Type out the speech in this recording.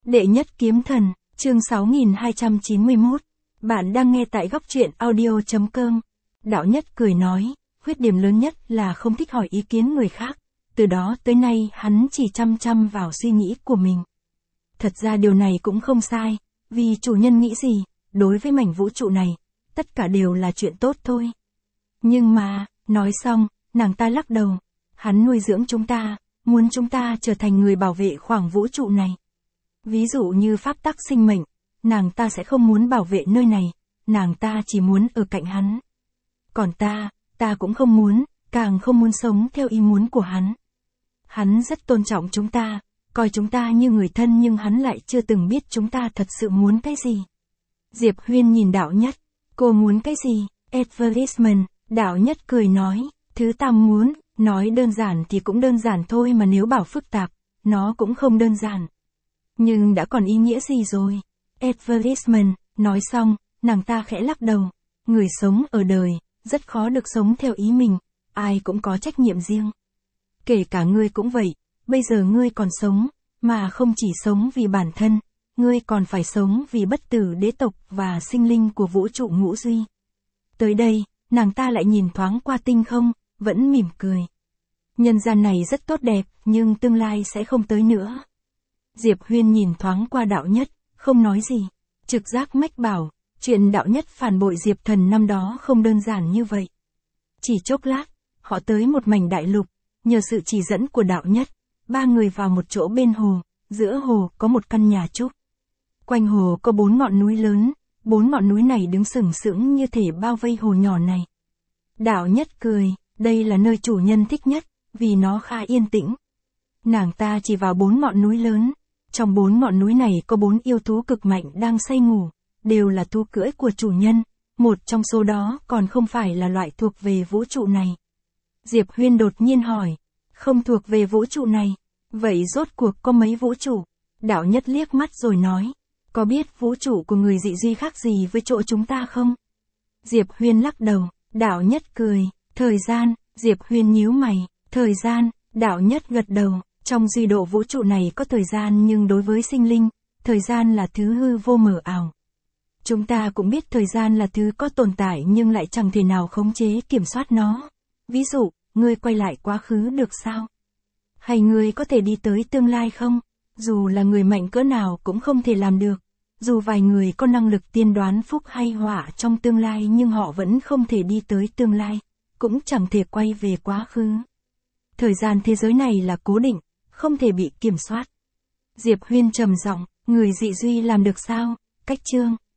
Đệ nhất kiếm thần, chương 6291. Bạn đang nghe tại góc truyện audio.com. Đạo Nhất cười nói, khuyết điểm lớn nhất là không thích hỏi ý kiến người khác. Từ đó tới nay hắn chỉ chăm chăm vào suy nghĩ của mình. Thật ra điều này cũng không sai, vì chủ nhân nghĩ gì, đối với mảnh vũ trụ này, tất cả đều là chuyện tốt thôi. Nhưng mà, nói xong, nàng ta lắc đầu. Hắn nuôi dưỡng chúng ta, muốn chúng ta trở thành người bảo vệ khoảng vũ trụ này. Ví dụ như pháp tắc sinh mệnh, nàng ta sẽ không muốn bảo vệ nơi này, nàng ta chỉ muốn ở cạnh hắn. Còn ta cũng không muốn, càng không muốn sống theo ý muốn của hắn. Hắn rất tôn trọng chúng ta, coi chúng ta như người thân nhưng hắn lại chưa từng biết chúng ta thật sự muốn cái gì. Diệp Huyên nhìn Đạo Nhất, cô muốn cái gì? Advertisement, Đạo Nhất cười nói, thứ ta muốn, nói đơn giản thì cũng đơn giản thôi mà nếu bảo phức tạp, nó cũng không đơn giản. Nhưng đã còn ý nghĩa gì rồi? Advertisement, nói xong, nàng ta khẽ lắc đầu. Người sống ở đời, rất khó được sống theo ý mình, ai cũng có trách nhiệm riêng. Kể cả ngươi cũng vậy, bây giờ ngươi còn sống, mà không chỉ sống vì bản thân, ngươi còn phải sống vì bất tử đế tộc và sinh linh của vũ trụ ngũ duy. Tới đây, nàng ta lại nhìn thoáng qua tinh không, vẫn mỉm cười. Nhân gian này rất tốt đẹp, nhưng tương lai sẽ không tới nữa. Diệp Huyên nhìn thoáng qua Đạo Nhất, không nói gì. Trực giác mách bảo, chuyện Đạo Nhất phản bội Diệp Thần năm đó không đơn giản như vậy. Chỉ chốc lát, họ tới một mảnh đại lục, nhờ sự chỉ dẫn của Đạo Nhất, ba người vào một chỗ bên hồ, giữa hồ có một căn nhà trúc. Quanh hồ có 4 ngọn núi lớn, 4 ngọn núi này đứng sừng sững như thể bao vây hồ nhỏ này. Đạo Nhất cười, đây là nơi chủ nhân thích nhất, vì nó khá yên tĩnh. Nàng ta chỉ vào 4 ngọn núi lớn. Trong 4 ngọn núi này có 4 yêu thú cực mạnh đang say ngủ, đều là thú cưỡi của chủ nhân, một trong số đó còn không phải là loại thuộc về vũ trụ này. Diệp Huyên đột nhiên hỏi, không thuộc về vũ trụ này, vậy rốt cuộc có mấy vũ trụ? Đạo Nhất liếc mắt rồi nói, có biết vũ trụ của người dị duy khác gì với chỗ chúng ta không? Diệp Huyên lắc đầu, Đạo Nhất cười, thời gian, Diệp Huyên nhíu mày, thời gian, Đạo Nhất gật đầu. Trong duy độ vũ trụ này có thời gian nhưng đối với sinh linh, thời gian là thứ hư vô mờ ảo. Chúng ta cũng biết thời gian là thứ có tồn tại nhưng lại chẳng thể nào khống chế kiểm soát nó. Ví dụ, ngươi quay lại quá khứ được sao? Hay ngươi có thể đi tới tương lai không? Dù là người mạnh cỡ nào cũng không thể làm được. Dù vài người có năng lực tiên đoán phúc hay họa trong tương lai nhưng họ vẫn không thể đi tới tương lai, cũng chẳng thể quay về quá khứ. Thời gian thế giới này là cố định, không thể bị kiểm soát. Diệp Huyên trầm giọng, người dị duy làm được sao? Cách chương